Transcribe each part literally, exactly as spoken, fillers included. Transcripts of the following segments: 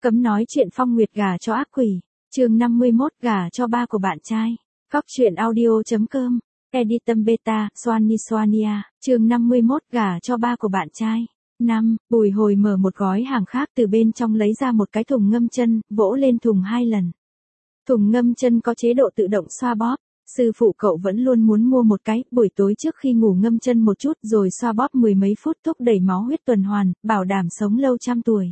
Cấm nói chuyện Phong Nguyệt gả cho ác quỷ. Chương năm mươi mốt gả cho ba của bạn trai. Góc truyện audio.com. Editum Beta, Swanny Swania. Chương năm mươi mốt gả cho ba của bạn trai. năm. Bùi Hồi mở một gói hàng khác từ bên trong lấy ra một cái thùng ngâm chân, vỗ lên thùng hai lần. Thùng ngâm chân có chế độ tự động xoa bóp. Sư phụ cậu vẫn luôn muốn mua một cái, buổi tối trước khi ngủ ngâm chân một chút rồi xoa bóp mười mấy phút thúc đẩy máu huyết tuần hoàn, bảo đảm sống lâu trăm tuổi.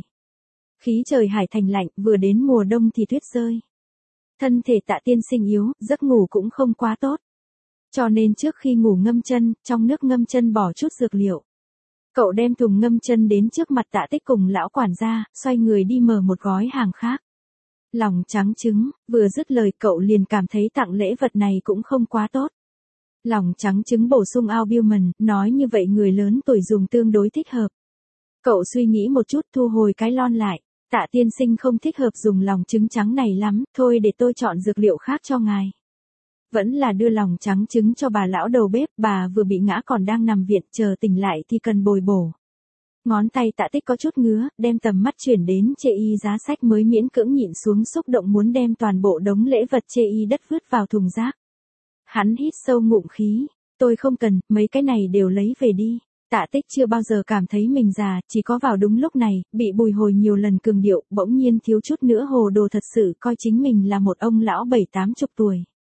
Khí trời Hải Thành lạnh, vừa đến mùa đông thì tuyết rơi. Thân thể Tạ Tiên Sinh yếu, giấc ngủ cũng không quá tốt. Cho nên trước khi ngủ ngâm chân, trong nước ngâm chân bỏ chút dược liệu. Cậu đem thùng ngâm chân đến trước mặt Tạ Tích cùng lão quản gia, xoay người đi mở một gói hàng khác. Lòng trắng trứng, vừa dứt lời cậu liền cảm thấy tặng lễ vật này cũng không quá tốt. Lòng trắng trứng bổ sung albumin, nói như vậy người lớn tuổi dùng tương đối thích hợp. Cậu suy nghĩ một chút thu hồi cái lon lại. Tạ Tiên Sinh không thích hợp dùng lòng trứng trắng này lắm, thôi để tôi chọn dược liệu khác cho ngài. Vẫn là đưa lòng trắng trứng cho bà lão đầu bếp, bà vừa bị ngã còn đang nằm viện, chờ tỉnh lại thì cần bồi bổ. Ngón tay Tạ Tích có chút ngứa, đem tầm mắt chuyển đến chê y giá sách mới miễn cưỡng nhịn xuống xúc động muốn đem toàn bộ đống lễ vật chê y đất vứt vào thùng rác. Hắn hít sâu ngụm khí, tôi không cần, mấy cái này đều lấy về đi. Tạ Tích chưa bao giờ cảm thấy mình già, chỉ có vào đúng lúc này, bị Bùi Hồi nhiều lần cường điệu, bỗng nhiên thiếu chút nữa hồ đồ thật sự coi chính mình là một ông lão bảy tám chục tuổi.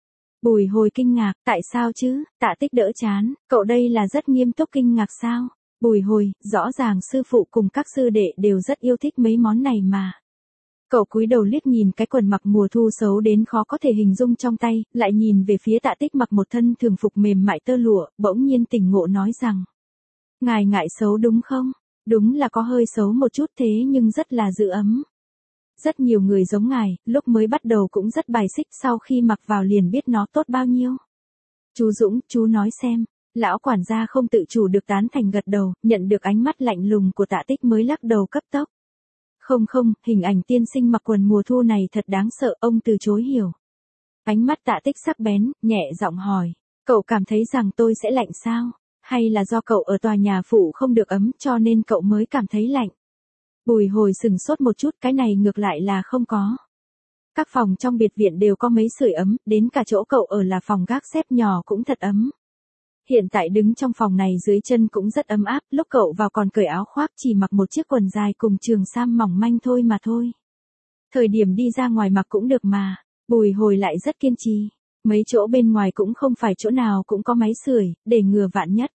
Bùi Hồi kinh ngạc, tại sao chứ? Tạ Tích đỡ chán, cậu đây là rất nghiêm túc kinh ngạc sao? Bùi Hồi, rõ ràng sư phụ cùng các sư đệ đều rất yêu thích mấy món này mà. Cậu cúi đầu liếc nhìn cái quần mặc mùa thu xấu đến khó có thể hình dung trong tay, lại nhìn về phía Tạ Tích mặc một thân thường phục mềm mại tơ lụa, bỗng nhiên tỉnh ngộ nói rằng. Ngài ngại xấu đúng không? Đúng là có hơi xấu một chút thế nhưng rất là giữ ấm. Rất nhiều người giống ngài, lúc mới bắt đầu cũng rất bài xích, sau khi mặc vào liền biết nó tốt bao nhiêu. Chú Dũng, chú nói xem. Lão quản gia không tự chủ được tán thành gật đầu, nhận được ánh mắt lạnh lùng của Tạ Tích mới lắc đầu cấp tốc. Không không, hình ảnh tiên sinh mặc quần mùa thu này thật đáng sợ, ông từ chối hiểu. Ánh mắt Tạ Tích sắc bén, nhẹ giọng hỏi. Cậu cảm thấy rằng tôi sẽ lạnh sao? Hay là do cậu ở tòa nhà phụ không được ấm cho nên cậu mới cảm thấy lạnh? Bùi Hồi sừng sốt một chút, cái này ngược lại là không có. Các phòng trong biệt viện đều có mấy sưởi ấm, đến cả chỗ cậu ở là phòng gác xếp nhỏ cũng thật ấm. Hiện tại đứng trong phòng này dưới chân cũng rất ấm áp, lúc cậu vào còn cởi áo khoác chỉ mặc một chiếc quần dài cùng trường sam mỏng manh thôi mà thôi. Thời điểm đi ra ngoài mặc cũng được mà, Bùi Hồi lại rất kiên trì. Mấy chỗ bên ngoài cũng không phải chỗ nào cũng có máy sưởi, để ngừa vạn nhất.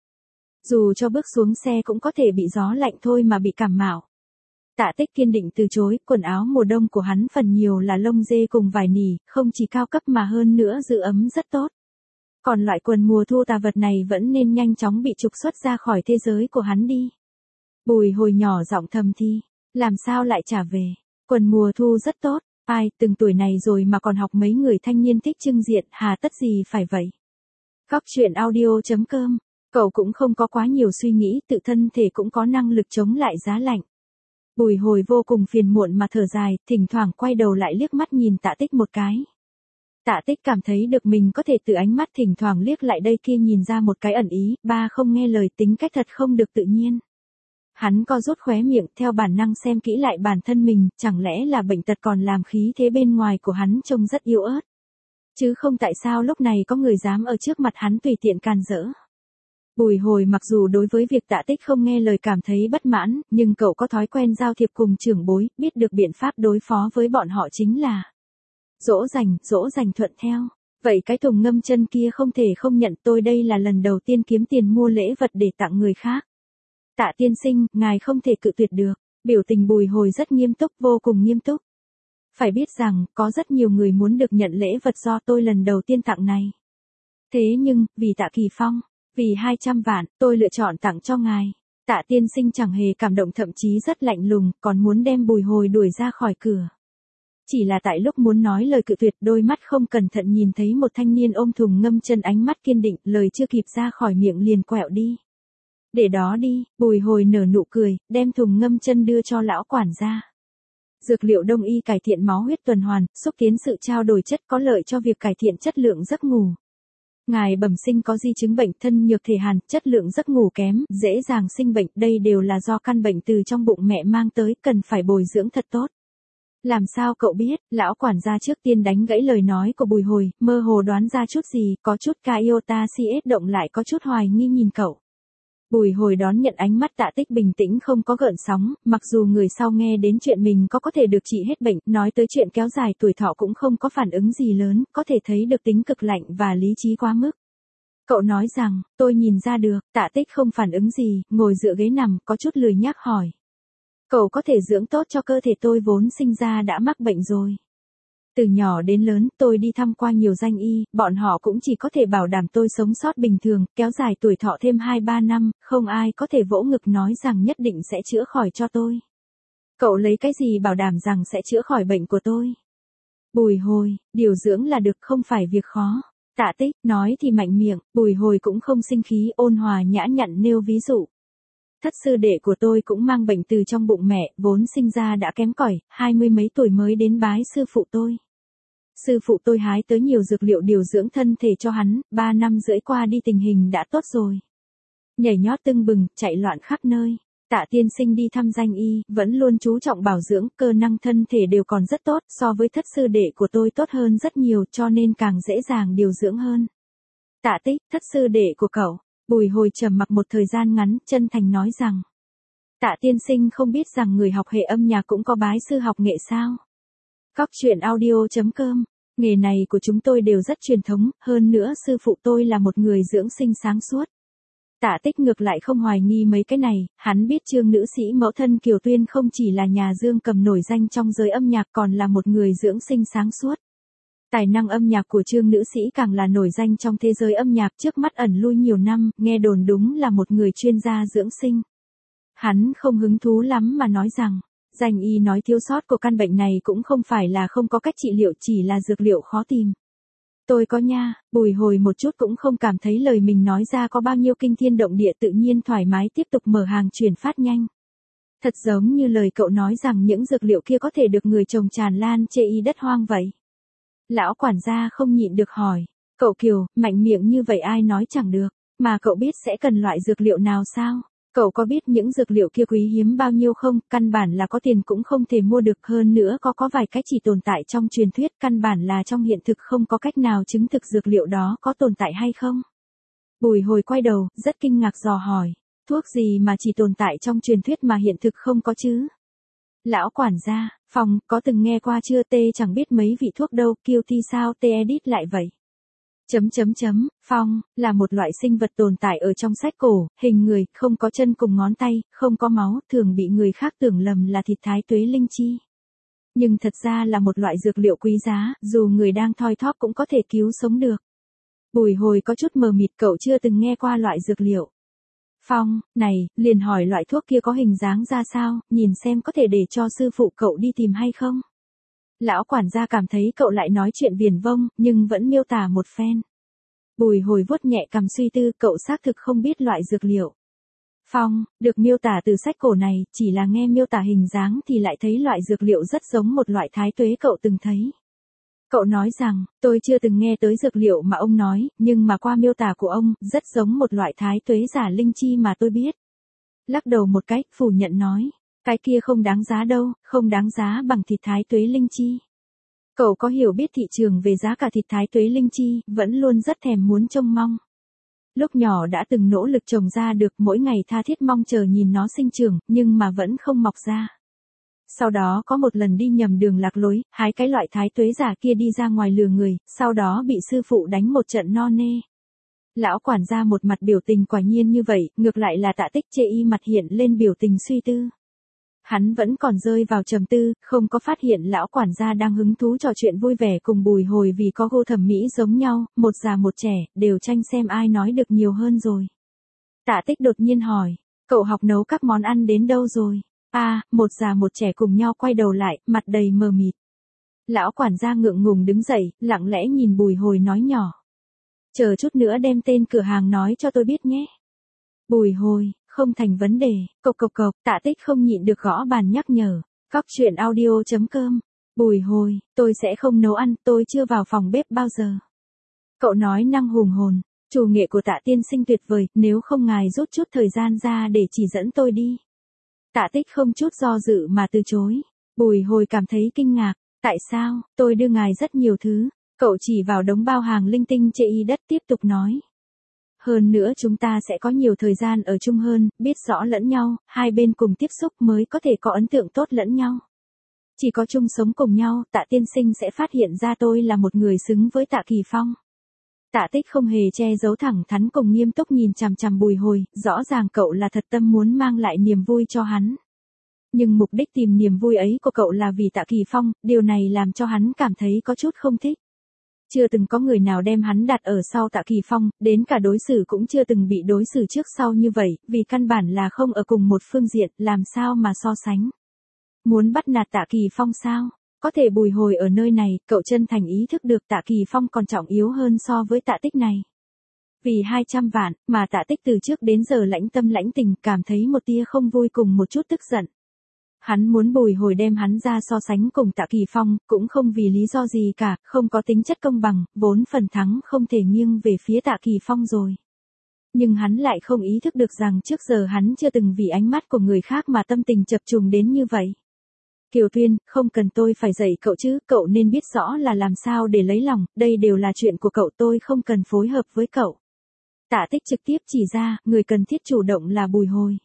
Dù cho bước xuống xe cũng có thể bị gió lạnh thôi mà bị cảm mạo. Tạ Tích kiên định từ chối, quần áo mùa đông của hắn phần nhiều là lông dê cùng vải nỉ, không chỉ cao cấp mà hơn nữa giữ ấm rất tốt. Còn loại quần mùa thu tà vật này vẫn nên nhanh chóng bị trục xuất ra khỏi thế giới của hắn đi. Bùi Hồi nhỏ giọng thầm thi, làm sao lại trả về, quần mùa thu rất tốt. Ai, từng tuổi này rồi mà còn học mấy người thanh niên thích trưng diện, hà tất gì phải vậy? Góc truyện audio.com, cậu cũng không có quá nhiều suy nghĩ, tự thân thể cũng có năng lực chống lại giá lạnh. Bùi Hồi vô cùng phiền muộn mà thở dài, thỉnh thoảng quay đầu lại liếc mắt nhìn Tạ Tích một cái. Tạ Tích cảm thấy được mình có thể từ ánh mắt thỉnh thoảng liếc lại đây kia nhìn ra một cái ẩn ý, ba không nghe lời tính cách thật không được tự nhiên. Hắn co rút khóe miệng theo bản năng xem kỹ lại bản thân mình, chẳng lẽ là bệnh tật còn làm khí thế bên ngoài của hắn trông rất yếu ớt. Chứ không tại sao lúc này có người dám ở trước mặt hắn tùy tiện càn rỡ. Bùi Hồi mặc dù đối với việc Tạ Tích không nghe lời cảm thấy bất mãn, nhưng cậu có thói quen giao thiệp cùng trưởng bối, biết được biện pháp đối phó với bọn họ chính là dỗ dành, dỗ dành thuận theo. Vậy cái thùng ngâm chân kia không thể không nhận, tôi đây là lần đầu tiên kiếm tiền mua lễ vật để tặng người khác. Tạ tiên sinh, ngài không thể cự tuyệt được. Biểu tình Bùi Hồi rất nghiêm túc, vô cùng nghiêm túc. Phải biết rằng, có rất nhiều người muốn được nhận lễ vật do tôi lần đầu tiên tặng này. Thế nhưng, vì Tạ Kỳ Phong, vì hai trăm vạn, tôi lựa chọn tặng cho ngài. Tạ tiên sinh chẳng hề cảm động, thậm chí rất lạnh lùng, còn muốn đem Bùi Hồi đuổi ra khỏi cửa. Chỉ là tại lúc muốn nói lời cự tuyệt, đôi mắt không cẩn thận nhìn thấy một thanh niên ôm thùng ngâm chân, ánh mắt kiên định, lời chưa kịp ra khỏi miệng liền quẹo đi. Để đó đi, Bùi Hồi nở nụ cười, đem thùng ngâm chân đưa cho lão quản gia. Dược liệu đông y cải thiện máu huyết tuần hoàn, xúc tiến sự trao đổi chất, có lợi cho việc cải thiện chất lượng giấc ngủ. Ngài bẩm sinh có di chứng bệnh thân nhược thể hàn, chất lượng giấc ngủ kém, dễ dàng sinh bệnh, đây đều là do căn bệnh từ trong bụng mẹ mang tới, cần phải bồi dưỡng thật tốt. Làm sao cậu biết? Lão quản gia trước tiên đánh gãy lời nói của Bùi Hồi, mơ hồ đoán ra chút gì, có chút ca iota cs động lại có chút hoài nghi nhìn cậu. Bùi Hồi đón nhận ánh mắt Tạ Tích bình tĩnh không có gợn sóng, mặc dù người sau nghe đến chuyện mình có có thể được trị hết bệnh, nói tới chuyện kéo dài tuổi thọ cũng không có phản ứng gì lớn, có thể thấy được tính cực lạnh và lý trí quá mức. Cậu nói rằng, tôi nhìn ra được, Tạ Tích không phản ứng gì, ngồi dựa ghế nằm, có chút lười nhác hỏi. Cậu có thể dưỡng tốt cho cơ thể tôi vốn sinh ra đã mắc bệnh rồi. Từ nhỏ đến lớn, tôi đi thăm qua nhiều danh y, bọn họ cũng chỉ có thể bảo đảm tôi sống sót bình thường, kéo dài tuổi thọ thêm hai ba năm, không ai có thể vỗ ngực nói rằng nhất định sẽ chữa khỏi cho tôi. Cậu lấy cái gì bảo đảm rằng sẽ chữa khỏi bệnh của tôi? Bùi Hồi, điều dưỡng là được không phải việc khó. Tạ Tích, nói thì mạnh miệng, Bùi Hồi cũng không sinh khí, ôn hòa nhã nhặn nêu ví dụ. Thất sư đệ của tôi cũng mang bệnh từ trong bụng mẹ, vốn sinh ra đã kém cỏi, hai mươi mấy tuổi mới đến bái sư phụ tôi. Sư phụ tôi hái tới nhiều dược liệu điều dưỡng thân thể cho hắn, ba năm rưỡi qua đi tình hình đã tốt rồi. Nhảy nhót tưng bừng, chạy loạn khắp nơi. Tạ tiên sinh đi thăm danh y, vẫn luôn chú trọng bảo dưỡng, cơ năng thân thể đều còn rất tốt, so với thất sư đệ của tôi tốt hơn rất nhiều cho nên càng dễ dàng điều dưỡng hơn. Tạ Tích, thất sư đệ của cậu. Bùi Hồi trầm mặc một thời gian ngắn, chân thành nói rằng. Tạ tiên sinh không biết rằng người học hệ âm nhạc cũng có bái sư học nghệ sao? Cóc truyện audio chấm com, nghề này của chúng tôi đều rất truyền thống, hơn nữa sư phụ tôi là một người dưỡng sinh sáng suốt. Tạ Tích ngược lại không hoài nghi mấy cái này, hắn biết Trương nữ sĩ mẫu thân Kiều Tuyên không chỉ là nhà dương cầm nổi danh trong giới âm nhạc còn là một người dưỡng sinh sáng suốt. Tài năng âm nhạc của Trương nữ sĩ càng là nổi danh trong thế giới âm nhạc, trước mắt ẩn lui nhiều năm, nghe đồn đúng là một người chuyên gia dưỡng sinh. Hắn không hứng thú lắm mà nói rằng, danh y nói thiếu sót của căn bệnh này cũng không phải là không có cách trị liệu, chỉ là dược liệu khó tìm. Tôi có nha. Bùi Hồi một chút cũng không cảm thấy lời mình nói ra có bao nhiêu kinh thiên động địa, tự nhiên thoải mái tiếp tục mở hàng chuyển phát nhanh. Thật giống như lời cậu nói rằng những dược liệu kia có thể được người trồng tràn lan chê y đất hoang vậy. Lão quản gia không nhịn được hỏi, cậu Kiều, mạnh miệng như vậy ai nói chẳng được, mà cậu biết sẽ cần loại dược liệu nào sao? Cậu có biết những dược liệu kia quý hiếm bao nhiêu không? Căn bản là có tiền cũng không thể mua được, hơn nữa có có vài cách chỉ tồn tại trong truyền thuyết, căn bản là trong hiện thực không có cách nào chứng thực dược liệu đó có tồn tại hay không. Bùi Hồi quay đầu, rất kinh ngạc dò hỏi, thuốc gì mà chỉ tồn tại trong truyền thuyết mà hiện thực không có chứ? Lão quản gia, phòng, có từng nghe qua chưa? Tê chẳng biết mấy vị thuốc đâu, kiêu thi sao tê edit lại vậy? Chấm chấm chấm, phong, là một loại sinh vật tồn tại ở trong sách cổ, hình người, không có chân cùng ngón tay, không có máu, thường bị người khác tưởng lầm là thịt thái tuế linh chi. Nhưng thật ra là một loại dược liệu quý giá, dù người đang thoi thóp cũng có thể cứu sống được. Bùi Hồi có chút mờ mịt, cậu chưa từng nghe qua loại dược liệu. Phong, này, liền hỏi loại thuốc kia có hình dáng ra sao, nhìn xem có thể để cho sư phụ cậu đi tìm hay không. Lão quản gia cảm thấy cậu lại nói chuyện viển vông, nhưng vẫn miêu tả một phen. Bùi Hồi vuốt nhẹ cằm suy tư, cậu xác thực không biết loại dược liệu. Phong, được miêu tả từ sách cổ này, chỉ là nghe miêu tả hình dáng thì lại thấy loại dược liệu rất giống một loại thái tuế cậu từng thấy. Cậu nói rằng, tôi chưa từng nghe tới dược liệu mà ông nói, nhưng mà qua miêu tả của ông, rất giống một loại thái tuế giả linh chi mà tôi biết. Lắc đầu một cách, phủ nhận nói, cái kia không đáng giá đâu, không đáng giá bằng thịt thái tuế linh chi. Cậu có hiểu biết thị trường về giá cả thịt thái tuế linh chi, vẫn luôn rất thèm muốn trông mong. Lúc nhỏ đã từng nỗ lực trồng ra được, mỗi ngày tha thiết mong chờ nhìn nó sinh trưởng, nhưng mà vẫn không mọc ra. Sau đó có một lần đi nhầm đường lạc lối, hái cái loại thái tuế giả kia đi ra ngoài lừa người, sau đó bị sư phụ đánh một trận no nê. Lão quản gia một mặt biểu tình quả nhiên như vậy, ngược lại là Tạ Tích chê y mặt hiện lên biểu tình suy tư. Hắn vẫn còn rơi vào trầm tư, không có phát hiện lão quản gia đang hứng thú trò chuyện vui vẻ cùng Bùi Hồi vì có gu thẩm mỹ giống nhau, một già một trẻ, đều tranh xem ai nói được nhiều hơn rồi. Tạ Tích đột nhiên hỏi, cậu học nấu các món ăn đến đâu rồi? À, một già một trẻ cùng nhau quay đầu lại, mặt đầy mờ mịt. Lão quản gia ngượng ngùng đứng dậy, lặng lẽ nhìn Bùi Hồi nói nhỏ. Chờ chút nữa đem tên cửa hàng nói cho tôi biết nhé. Bùi Hồi, không thành vấn đề, cộc cộc cộc, Tạ Tích không nhịn được gõ bàn nhắc nhở. Cóc truyện audio chấm com. Bùi Hồi, tôi sẽ không nấu ăn, tôi chưa vào phòng bếp bao giờ. Cậu nói năng hùng hồn, chủ nghệ của Tạ tiên sinh tuyệt vời, nếu không ngài rút chút thời gian ra để chỉ dẫn tôi đi. Tạ Tích không chút do dự mà từ chối. Bùi Hồi cảm thấy kinh ngạc, tại sao, tôi đưa ngài rất nhiều thứ, cậu chỉ vào đống bao hàng linh tinh chê y đất tiếp tục nói. Hơn nữa chúng ta sẽ có nhiều thời gian ở chung hơn, biết rõ lẫn nhau, hai bên cùng tiếp xúc mới có thể có ấn tượng tốt lẫn nhau. Chỉ có chung sống cùng nhau, Tạ tiên sinh sẽ phát hiện ra tôi là một người xứng với Tạ Kỳ Phong. Tạ Tích không hề che giấu, thẳng thắn cùng nghiêm túc nhìn chằm chằm Bùi Hồi, rõ ràng cậu là thật tâm muốn mang lại niềm vui cho hắn. Nhưng mục đích tìm niềm vui ấy của cậu là vì Tạ Kỳ Phong, điều này làm cho hắn cảm thấy có chút không thích. Chưa từng có người nào đem hắn đặt ở sau Tạ Kỳ Phong, đến cả đối xử cũng chưa từng bị đối xử trước sau như vậy, vì căn bản là không ở cùng một phương diện, làm sao mà so sánh. Muốn bắt nạt Tạ Kỳ Phong sao? Có thể Bùi Hồi ở nơi này, cậu chân thành ý thức được Tạ Kỳ Phong còn trọng yếu hơn so với Tạ Tích này. Vì hai trăm vạn, mà Tạ Tích từ trước đến giờ lãnh tâm lãnh tình, cảm thấy một tia không vui cùng một chút tức giận. Hắn muốn Bùi Hồi đem hắn ra so sánh cùng Tạ Kỳ Phong, cũng không vì lý do gì cả, không có tính chất công bằng, vốn phần thắng không thể nghiêng về phía Tạ Kỳ Phong rồi. Nhưng hắn lại không ý thức được rằng trước giờ hắn chưa từng vì ánh mắt của người khác mà tâm tình chập trùng đến như vậy. Kiều Tuyên, không cần tôi phải dạy cậu chứ, cậu nên biết rõ là làm sao để lấy lòng, đây đều là chuyện của cậu, tôi không cần phối hợp với cậu. Tạ Tích trực tiếp chỉ ra, người cần thiết chủ động là Bùi Hồi.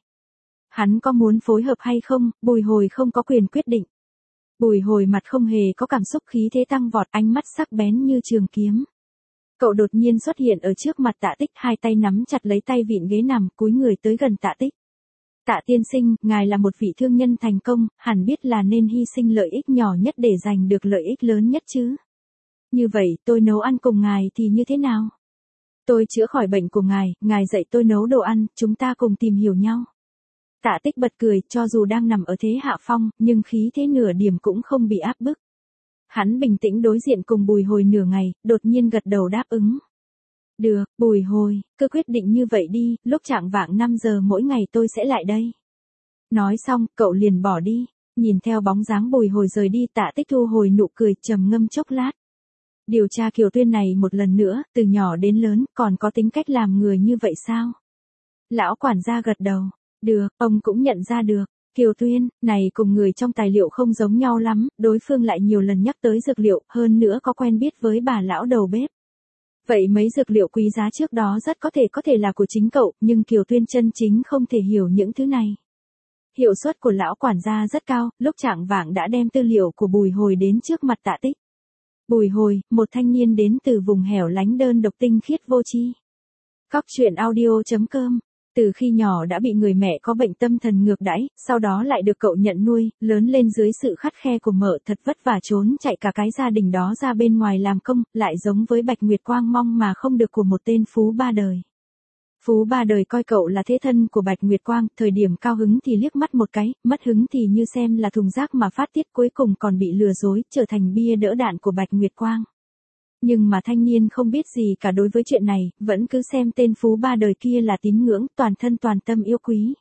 Hắn có muốn phối hợp hay không, Bùi Hồi không có quyền quyết định. Bùi Hồi mặt không hề có cảm xúc, khí thế tăng vọt, ánh mắt sắc bén như trường kiếm. Cậu đột nhiên xuất hiện ở trước mặt Tạ Tích, hai tay nắm chặt lấy tay vịn ghế nằm, cúi người tới gần Tạ Tích. Tạ tiên sinh, ngài là một vị thương nhân thành công, hẳn biết là nên hy sinh lợi ích nhỏ nhất để giành được lợi ích lớn nhất chứ. Như vậy, tôi nấu ăn cùng ngài thì như thế nào? Tôi chữa khỏi bệnh của ngài, ngài dạy tôi nấu đồ ăn, chúng ta cùng tìm hiểu nhau. Tạ Tích bật cười, cho dù đang nằm ở thế hạ phong, nhưng khí thế nửa điểm cũng không bị áp bức. Hắn bình tĩnh đối diện cùng Bùi Hồi nửa ngày, đột nhiên gật đầu đáp ứng. Được, Bùi Hồi, cứ quyết định như vậy đi, lúc chạng vạng năm giờ mỗi ngày tôi sẽ lại đây. Nói xong, cậu liền bỏ đi, nhìn theo bóng dáng Bùi Hồi rời đi, Tạ Tích thu hồi nụ cười, trầm ngâm chốc lát. Điều tra Kiều Tuyên này một lần nữa, từ nhỏ đến lớn, còn có tính cách làm người như vậy sao? Lão quản gia gật đầu. Được, ông cũng nhận ra được. Kiều Tuyên, này cùng người trong tài liệu không giống nhau lắm, đối phương lại nhiều lần nhắc tới dược liệu, hơn nữa có quen biết với bà lão đầu bếp. Vậy mấy dược liệu quý giá trước đó rất có thể có thể là của chính cậu, nhưng Kiều Tuyên chân chính không thể hiểu những thứ này. Hiệu suất của lão quản gia rất cao, lúc chạng vạng đã đem tư liệu của Bùi Hồi đến trước mặt Tạ Tích. Bùi Hồi, một thanh niên đến từ vùng hẻo lánh đơn độc tinh khiết vô tri. Cóc truyện audio chấm com. Từ khi nhỏ đã bị người mẹ có bệnh tâm thần ngược đãi, sau đó lại được cậu nhận nuôi, lớn lên dưới sự khắt khe của mợ, thật vất vả trốn chạy cả cái gia đình đó ra bên ngoài làm công, lại giống với Bạch Nguyệt Quang mong mà không được của một tên phú ba đời. Phú ba đời coi cậu là thế thân của Bạch Nguyệt Quang, thời điểm cao hứng thì liếc mắt một cái, mất hứng thì như xem là thùng rác mà phát tiết, cuối cùng còn bị lừa dối, trở thành bia đỡ đạn của Bạch Nguyệt Quang. Nhưng mà thanh niên không biết gì cả đối với chuyện này, vẫn cứ xem tên phú ba đời kia là tín ngưỡng, toàn thân toàn tâm yêu quý.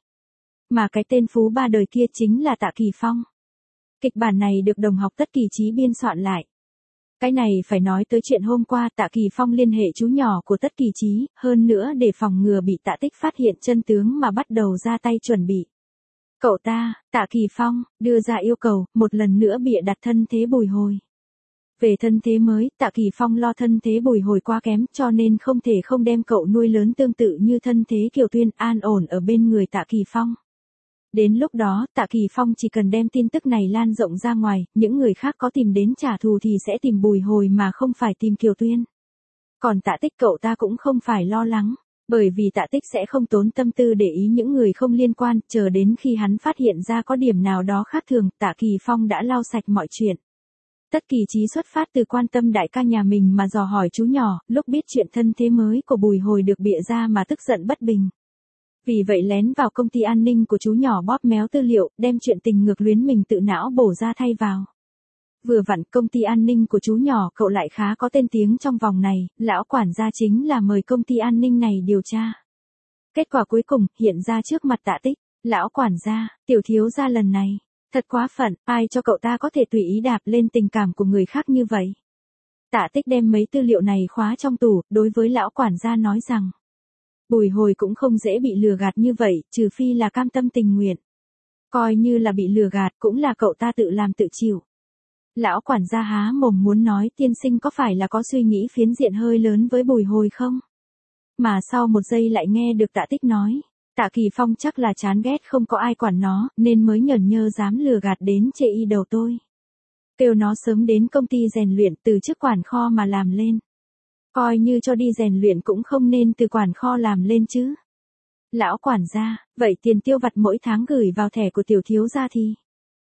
Mà cái tên phú ba đời kia chính là Tạ Kỳ Phong. Kịch bản này được đồng học Tất Kỳ Chí biên soạn lại. Cái này phải nói tới chuyện hôm qua Tạ Kỳ Phong liên hệ chú nhỏ của Tất Kỳ Chí, hơn nữa để phòng ngừa bị Tạ Tích phát hiện chân tướng mà bắt đầu ra tay chuẩn bị. Cậu ta, Tạ Kỳ Phong, đưa ra yêu cầu, một lần nữa bịa đặt thân thế Bùi Hồi. Về thân thế mới, Tạ Kỳ Phong lo thân thế Bùi Hồi quá kém, cho nên không thể không đem cậu nuôi lớn tương tự như thân thế Kiều Tuyên, an ổn ở bên người Tạ Kỳ Phong. Đến lúc đó, Tạ Kỳ Phong chỉ cần đem tin tức này lan rộng ra ngoài, những người khác có tìm đến trả thù thì sẽ tìm Bùi Hồi mà không phải tìm Kiều Tuyên. Còn Tạ Tích cậu ta cũng không phải lo lắng, bởi vì Tạ Tích sẽ không tốn tâm tư để ý những người không liên quan, chờ đến khi hắn phát hiện ra có điểm nào đó khác thường, Tạ Kỳ Phong đã lau sạch mọi chuyện. Tất Kỳ Chí xuất phát từ quan tâm đại ca nhà mình mà dò hỏi chú nhỏ, lúc biết chuyện thân thế mới của Bùi Hồi được bịa ra mà tức giận bất bình. Vì vậy lén vào công ty an ninh của chú nhỏ bóp méo tư liệu, đem chuyện tình ngược luyến mình tự não bổ ra thay vào. Vừa vặn công ty an ninh của chú nhỏ cậu lại khá có tên tiếng trong vòng này, lão quản gia chính là mời công ty an ninh này điều tra. Kết quả cuối cùng hiện ra trước mặt Tạ Tích, lão quản gia, tiểu thiếu gia lần này. Thật quá phận, ai cho cậu ta có thể tùy ý đạp lên tình cảm của người khác như vậy. Tạ Tích đem mấy tư liệu này khóa trong tủ, đối với lão quản gia nói rằng. Bùi Hồi cũng không dễ bị lừa gạt như vậy, trừ phi là cam tâm tình nguyện. Coi như là bị lừa gạt cũng là cậu ta tự làm tự chịu. Lão quản gia há mồm muốn nói tiên sinh có phải là có suy nghĩ phiến diện hơi lớn với Bùi Hồi không? Mà sau một giây lại nghe được Tạ Tích nói, Tạ Kỳ Phong chắc là chán ghét không có ai quản nó, nên mới nhởn nhơ dám lừa gạt đến chê y đầu tôi. Kêu nó sớm đến công ty rèn luyện từ chức quản kho mà làm lên. Coi như cho đi rèn luyện cũng không nên từ quản kho làm lên chứ. Lão quản gia, vậy tiền tiêu vặt mỗi tháng gửi vào thẻ của tiểu thiếu gia thì?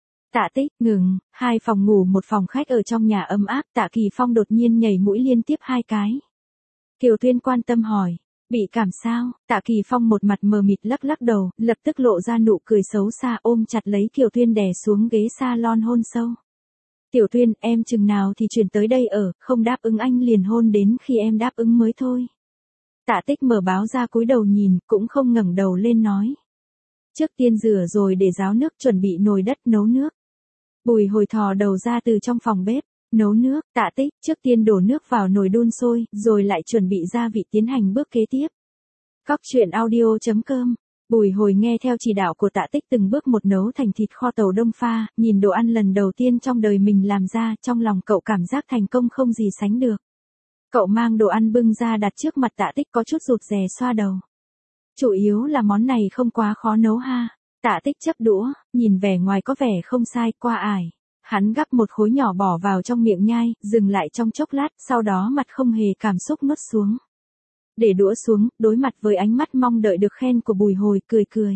Tạ Tích, ngừng, hai phòng ngủ một phòng khách ở trong nhà ấm áp, Tạ Kỳ Phong đột nhiên nhảy mũi liên tiếp hai cái. Kiều Tuyên quan tâm hỏi, bị cảm sao? Tạ Kỳ Phong một mặt mờ mịt lắc lắc đầu, lập tức lộ ra nụ cười xấu xa ôm chặt lấy Kiều Tuyên đè xuống ghế salon hôn sâu. Tiểu Tuyên, em chừng nào thì chuyển tới đây ở, không đáp ứng anh liền hôn đến khi em đáp ứng mới thôi. Tạ Tích mở báo ra cúi đầu nhìn, cũng không ngẩng đầu lên nói. Trước tiên rửa rồi để ráo nước chuẩn bị nồi đất nấu nước. Bùi Hồi thò đầu ra từ trong phòng bếp, nấu nước, Tạ Tích, trước tiên đổ nước vào nồi đun sôi, rồi lại chuẩn bị gia vị tiến hành bước kế tiếp. Cóc truyện audio chấm com. Bùi Hồi nghe theo chỉ đạo của Tạ Tích từng bước một nấu thành thịt kho tàu đông pha, nhìn đồ ăn lần đầu tiên trong đời mình làm ra, trong lòng cậu cảm giác thành công không gì sánh được. Cậu mang đồ ăn bưng ra đặt trước mặt Tạ Tích có chút rụt rè xoa đầu. Chủ yếu là món này không quá khó nấu ha. Tạ Tích chấp đũa, nhìn vẻ ngoài có vẻ không sai, qua ải. Hắn gắp một khối nhỏ bỏ vào trong miệng nhai, dừng lại trong chốc lát, sau đó mặt không hề cảm xúc nuốt xuống. Để đũa xuống, đối mặt với ánh mắt mong đợi được khen của Bùi Hồi, cười cười.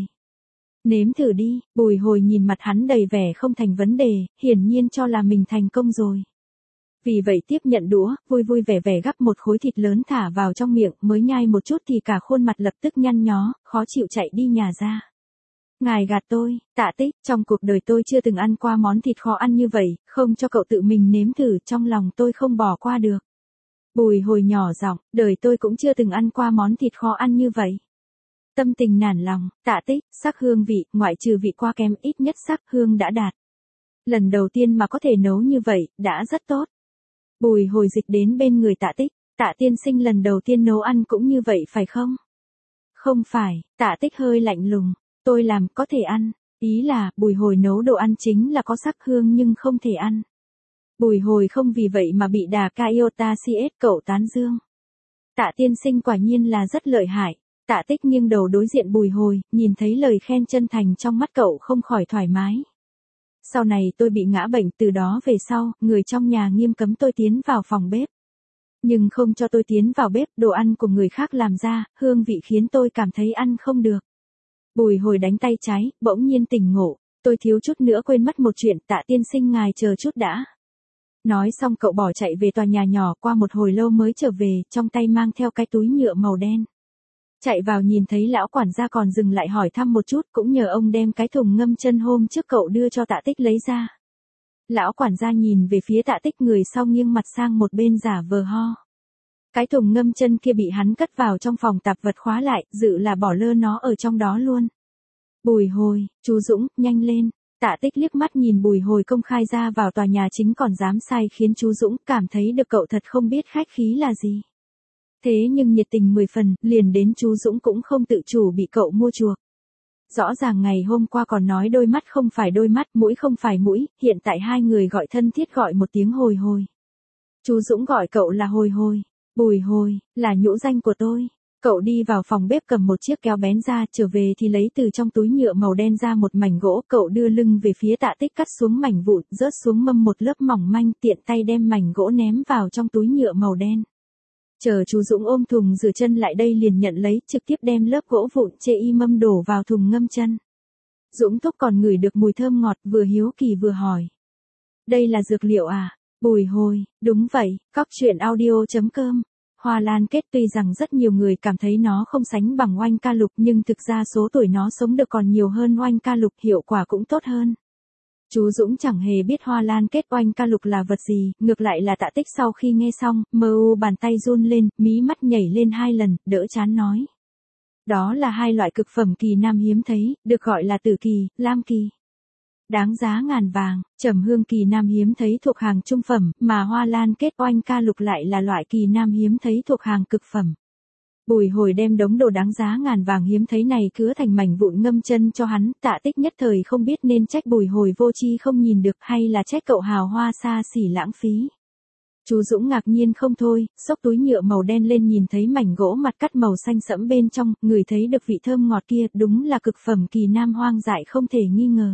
Nếm thử đi, Bùi Hồi nhìn mặt hắn đầy vẻ không thành vấn đề, hiển nhiên cho là mình thành công rồi. Vì vậy tiếp nhận đũa, vui vui vẻ vẻ gắp một khối thịt lớn thả vào trong miệng, mới nhai một chút thì cả khuôn mặt lập tức nhăn nhó, khó chịu chạy đi nhà ra. Ngài gạt tôi, Tạ Tích, trong cuộc đời tôi chưa từng ăn qua món thịt kho ăn như vậy, không cho cậu tự mình nếm thử, trong lòng tôi không bỏ qua được. Bùi Hồi nhỏ giọng, đời tôi cũng chưa từng ăn qua món thịt kho ăn như vậy. Tâm tình nản lòng, Tạ Tích, sắc hương vị, ngoại trừ vị qua kém ít nhất sắc hương đã đạt. Lần đầu tiên mà có thể nấu như vậy, đã rất tốt. Bùi Hồi dịch đến bên người Tạ Tích, Tạ tiên sinh lần đầu tiên nấu ăn cũng như vậy phải không? Không phải, Tạ Tích hơi lạnh lùng, tôi làm có thể ăn, ý là Bùi Hồi nấu đồ ăn chính là có sắc hương nhưng không thể ăn. Bùi Hồi không vì vậy mà bị đà ca iota cs cậu tán dương. Tạ tiên sinh quả nhiên là rất lợi hại. Tạ Tích nghiêng đầu đối diện Bùi Hồi, nhìn thấy lời khen chân thành trong mắt cậu không khỏi thoải mái. Sau này tôi bị ngã bệnh, từ đó về sau, người trong nhà nghiêm cấm tôi tiến vào phòng bếp. Nhưng không cho tôi tiến vào bếp, đồ ăn của người khác làm ra, hương vị khiến tôi cảm thấy ăn không được. Bùi Hồi đánh tay trái, bỗng nhiên tỉnh ngộ, tôi thiếu chút nữa quên mất một chuyện, Tạ tiên sinh ngài chờ chút đã. Nói xong cậu bỏ chạy về tòa nhà nhỏ, qua một hồi lâu mới trở về, trong tay mang theo cái túi nhựa màu đen. Chạy vào nhìn thấy lão quản gia còn dừng lại hỏi thăm một chút, cũng nhờ ông đem cái thùng ngâm chân hôm trước cậu đưa cho Tạ Tích lấy ra. Lão quản gia nhìn về phía Tạ Tích, người sau nghiêng mặt sang một bên giả vờ ho. Cái thùng ngâm chân kia bị hắn cất vào trong phòng tạp vật khóa lại, dự là bỏ lơ nó ở trong đó luôn. Bùi Hồi, chú Dũng, nhanh lên. Tạ Tích liếc mắt nhìn Bùi Hồi công khai ra vào tòa nhà chính còn dám sai, khiến chú Dũng cảm thấy được cậu thật không biết khách khí là gì. Thế nhưng nhiệt tình mười phần, liền đến chú Dũng cũng không tự chủ bị cậu mua chuộc. Rõ ràng ngày hôm qua còn nói đôi mắt không phải đôi mắt, mũi không phải mũi, hiện tại hai người gọi thân thiết gọi một tiếng Hồi Hồi. Chú Dũng gọi cậu là Hồi Hồi. Bùi Hồi, là nhũ danh của tôi. Cậu đi vào phòng bếp cầm một chiếc kéo bén ra, trở về thì lấy từ trong túi nhựa màu đen ra một mảnh gỗ, cậu đưa lưng về phía Tạ Tích cắt xuống mảnh vụn, rớt xuống mâm một lớp mỏng manh, tiện tay đem mảnh gỗ ném vào trong túi nhựa màu đen. Chờ chú Dũng ôm thùng rửa chân lại đây liền nhận lấy, trực tiếp đem lớp gỗ vụn chê y mâm đổ vào thùng ngâm chân. Dũng Thúc còn ngửi được mùi thơm ngọt, vừa hiếu kỳ vừa hỏi. Đây là dược liệu à? Bùi Hồi, đúng vậy, cóc truyện audio chấm com. Hoa lan kết tuy rằng rất nhiều người cảm thấy nó không sánh bằng oanh ca lục, nhưng thực ra số tuổi nó sống được còn nhiều hơn oanh ca lục, hiệu quả cũng tốt hơn. Chú Dũng chẳng hề biết hoa lan kết oanh ca lục là vật gì, ngược lại là Tạ Tích sau khi nghe xong, mơ u bàn tay run lên, mí mắt nhảy lên hai lần, đỡ chán nói. Đó là hai loại cực phẩm kỳ nam hiếm thấy, được gọi là tử kỳ, lam kỳ. Đáng giá ngàn vàng, trầm hương kỳ nam hiếm thấy thuộc hàng trung phẩm, mà hoa lan kết oanh ca lục lại là loại kỳ nam hiếm thấy thuộc hàng cực phẩm. Bùi Hồi đem đống đồ đáng giá ngàn vàng hiếm thấy này cứa thành mảnh vụn ngâm chân cho hắn, Tạ Tích nhất thời không biết nên trách Bùi Hồi vô tri không nhìn được hay là trách cậu hào hoa xa xỉ lãng phí. Chú Dũng ngạc nhiên không thôi, xốc túi nhựa màu đen lên nhìn thấy mảnh gỗ mặt cắt màu xanh sẫm bên trong, ngửi thấy được vị thơm ngọt kia, đúng là cực phẩm kỳ nam hoang dại không thể nghi ngờ.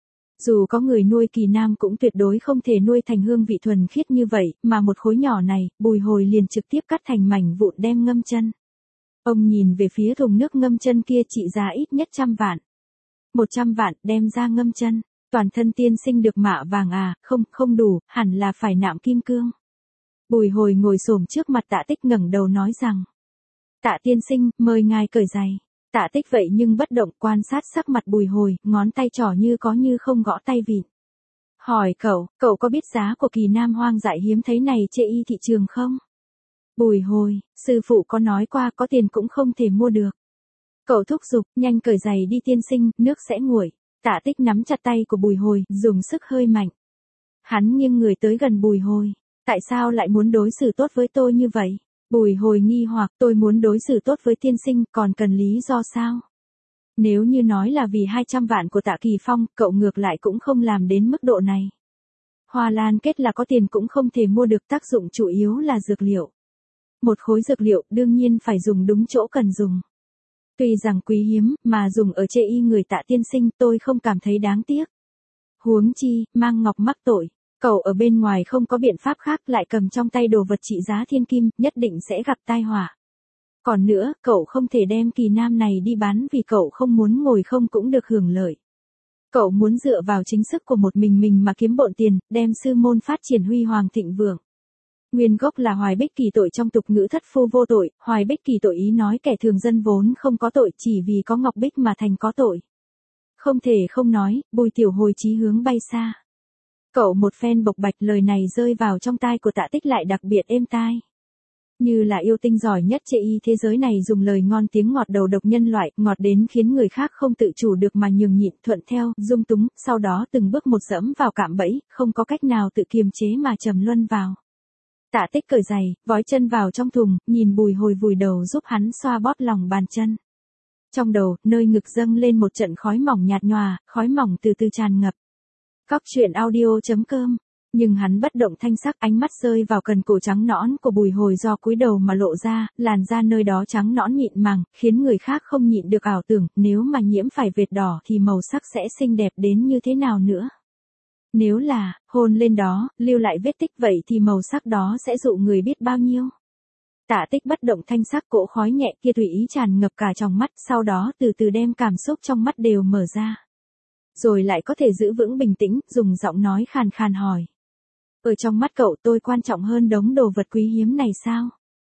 Dù có người nuôi kỳ nam cũng tuyệt đối không thể nuôi thành hương vị thuần khiết như vậy, mà một khối nhỏ này, Bùi Hồi liền trực tiếp cắt thành mảnh vụn đem ngâm chân. Ông nhìn về phía thùng nước ngâm chân kia trị giá ít nhất trăm vạn. Một trăm vạn đem ra ngâm chân, toàn thân tiên sinh được mạ vàng à, không, không đủ, hẳn là phải nạm kim cương. Bùi Hồi ngồi xổm trước mặt Tạ Tích ngẩng đầu nói rằng. Tạ tiên sinh, mời ngài cởi giày. Tạ Tích vậy nhưng bất động quan sát sắc mặt Bùi Hồi, ngón tay trỏ như có như không gõ tay vịn. Hỏi cậu, cậu có biết giá của kỳ nam hoang dại hiếm thấy này trên y thị trường không? Bùi Hồi, sư phụ có nói qua có tiền cũng không thể mua được. Cậu thúc giục, nhanh cởi giày đi tiên sinh, nước sẽ nguội. Tạ Tích nắm chặt tay của Bùi Hồi, dùng sức hơi mạnh. Hắn nghiêng người tới gần Bùi Hồi. Tại sao lại muốn đối xử tốt với tôi như vậy? Bùi Hồi nghi hoặc, tôi muốn đối xử tốt với tiên sinh, còn cần lý do sao? Nếu như nói là vì hai trăm vạn của Tạ Kỳ Phong, cậu ngược lại cũng không làm đến mức độ này. Hoa lan kết là có tiền cũng không thể mua được, tác dụng chủ yếu là dược liệu. Một khối dược liệu đương nhiên phải dùng đúng chỗ cần dùng. Tuy rằng quý hiếm, mà dùng ở chê y người Tạ tiên sinh tôi không cảm thấy đáng tiếc. Huống chi, mang ngọc mắc tội. Cậu ở bên ngoài không có biện pháp khác lại cầm trong tay đồ vật trị giá thiên kim, nhất định sẽ gặp tai họa. Còn nữa, cậu không thể đem kỳ nam này đi bán vì cậu không muốn ngồi không cũng được hưởng lợi. Cậu muốn dựa vào chính sức của một mình mình mà kiếm bộn tiền, đem sư môn phát triển huy hoàng thịnh vượng. Nguyên gốc là Hoài Bích Kỳ tội trong tục ngữ thất phu vô tội, Hoài Bích Kỳ tội ý nói kẻ thường dân vốn không có tội chỉ vì có ngọc bích mà thành có tội. Không thể không nói, Bùi Tiểu Hồi chí hướng bay xa. Cậu một phen bộc bạch lời này rơi vào trong tai của Tạ Tích lại đặc biệt êm tai. Như là yêu tinh giỏi nhất chê y thế giới này dùng lời ngon tiếng ngọt đầu độc nhân loại, ngọt đến khiến người khác không tự chủ được mà nhường nhịn, thuận theo, dung túng, sau đó từng bước một dẫm vào cạm bẫy, không có cách nào tự kiềm chế mà trầm luân vào. Tạ Tích cởi giày, vói chân vào trong thùng, nhìn Bùi Hồi vùi đầu giúp hắn xoa bóp lòng bàn chân. Trong đầu, nơi ngực dâng lên một trận khói mỏng nhạt nhòa, khói mỏng từ từ tràn ngập. Cóc truyện audio chấm com. Nhưng hắn bất động thanh sắc, ánh mắt rơi vào cần cổ trắng nõn của Bùi Hồi do cúi đầu mà lộ ra, làn da nơi đó trắng nõn mịn màng, khiến người khác không nhịn được ảo tưởng, nếu mà nhiễm phải vệt đỏ thì màu sắc sẽ xinh đẹp đến như thế nào nữa. Nếu là, hôn lên đó, lưu lại vết tích vậy thì màu sắc đó sẽ dụ người biết bao nhiêu. Tạ Tích bất động thanh sắc, cỗ khói nhẹ kia tùy ý tràn ngập cả trong mắt, sau đó từ từ đem cảm xúc trong mắt đều mở ra. Rồi lại có thể giữ vững bình tĩnh, dùng giọng nói khàn khàn hỏi. Ở trong mắt cậu tôi quan trọng hơn đống đồ vật quý hiếm này sao?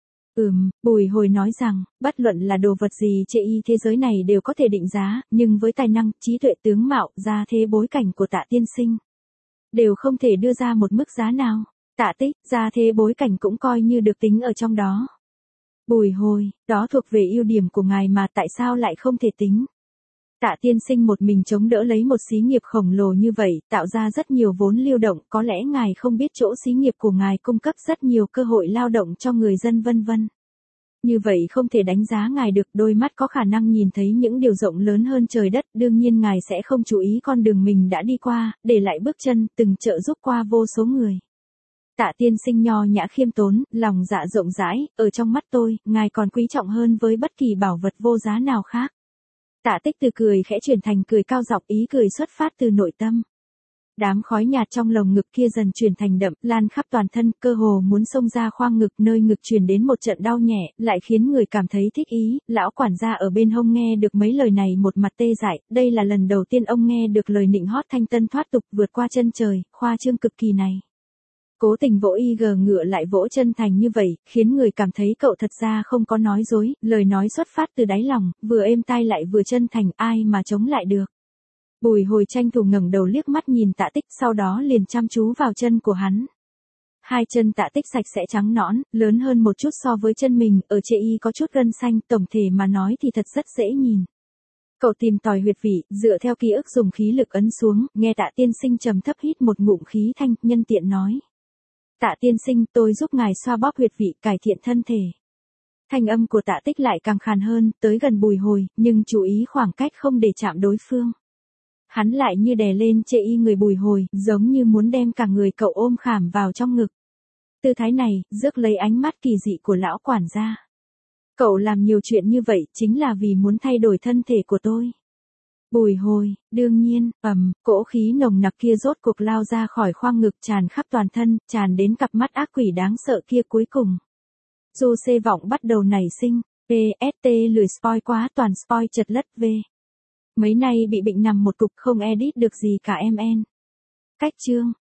Ừm, Bùi Hồi nói rằng, bất luận là đồ vật gì trên y thế giới này đều có thể định giá, nhưng với tài năng, trí tuệ tướng mạo, gia thế bối cảnh của Tạ tiên sinh, đều không thể đưa ra một mức giá nào. Tạ Tích, gia thế bối cảnh cũng coi như được tính ở trong đó. Bùi Hồi, đó thuộc về ưu điểm của ngài mà tại sao lại không thể tính? Tạ tiên sinh một mình chống đỡ lấy một xí nghiệp khổng lồ như vậy, tạo ra rất nhiều vốn lưu động, có lẽ ngài không biết chỗ xí nghiệp của ngài cung cấp rất nhiều cơ hội lao động cho người dân vân vân. Như vậy không thể đánh giá ngài được, đôi mắt có khả năng nhìn thấy những điều rộng lớn hơn trời đất, đương nhiên ngài sẽ không chú ý con đường mình đã đi qua, để lại bước chân, từng trợ giúp qua vô số người. Tạ tiên sinh nho nhã khiêm tốn, lòng dạ rộng rãi, ở trong mắt tôi, ngài còn quý trọng hơn với bất kỳ bảo vật vô giá nào khác. Tạ Tích từ cười khẽ chuyển thành cười cao giọng, ý cười xuất phát từ nội tâm. Đám khói nhạt trong lồng ngực kia dần chuyển thành đậm, lan khắp toàn thân, cơ hồ muốn xông ra khoang ngực, nơi ngực truyền đến một trận đau nhẹ, lại khiến người cảm thấy thích ý. Lão quản gia ở bên hông nghe được mấy lời này một mặt tê dại, đây là lần đầu tiên ông nghe được lời nịnh hót thanh tân thoát tục vượt qua chân trời, khoa trương cực kỳ này. Cố tình vỗ y gờ ngựa lại vỗ chân thành như vậy, khiến người cảm thấy cậu thật ra không có nói dối, lời nói xuất phát từ đáy lòng, vừa êm tai lại vừa chân thành, ai mà chống lại được. Bùi Hồi tranh thủ ngẩng đầu liếc mắt nhìn Tạ Tích, sau đó liền chăm chú vào chân của hắn. Hai chân Tạ Tích sạch sẽ trắng nõn, lớn hơn một chút so với chân mình, ở chê y có chút gân xanh, tổng thể mà nói thì thật rất dễ nhìn. Cậu tìm tòi huyệt vị, dựa theo ký ức dùng khí lực ấn xuống, nghe Tạ tiên sinh trầm thấp hít một ngụm khí thanh, nhân tiện nói. Tạ tiên sinh, tôi giúp ngài xoa bóp huyệt vị, cải thiện thân thể. Thanh âm của Tạ Tích lại càng khàn hơn, tới gần Bùi Hồi, nhưng chú ý khoảng cách không để chạm đối phương. Hắn lại như đè lên chệ y người Bùi Hồi, giống như muốn đem cả người cậu ôm khảm vào trong ngực. Tư thái này, rước lấy ánh mắt kỳ dị của lão quản gia. Cậu làm nhiều chuyện như vậy chính là vì muốn thay đổi thân thể của tôi. Bùi Hồi, đương nhiên, ầm, cỗ khí nồng nặc kia rốt cuộc lao ra khỏi khoang ngực tràn khắp toàn thân, tràn đến cặp mắt ác quỷ đáng sợ kia cuối cùng. Du xê vọng bắt đầu nảy sinh, pê ét tê lười spoil quá toàn spoil chật lất về. Mấy nay bị bệnh nằm một cục không edit được gì cả em en. Cách chương.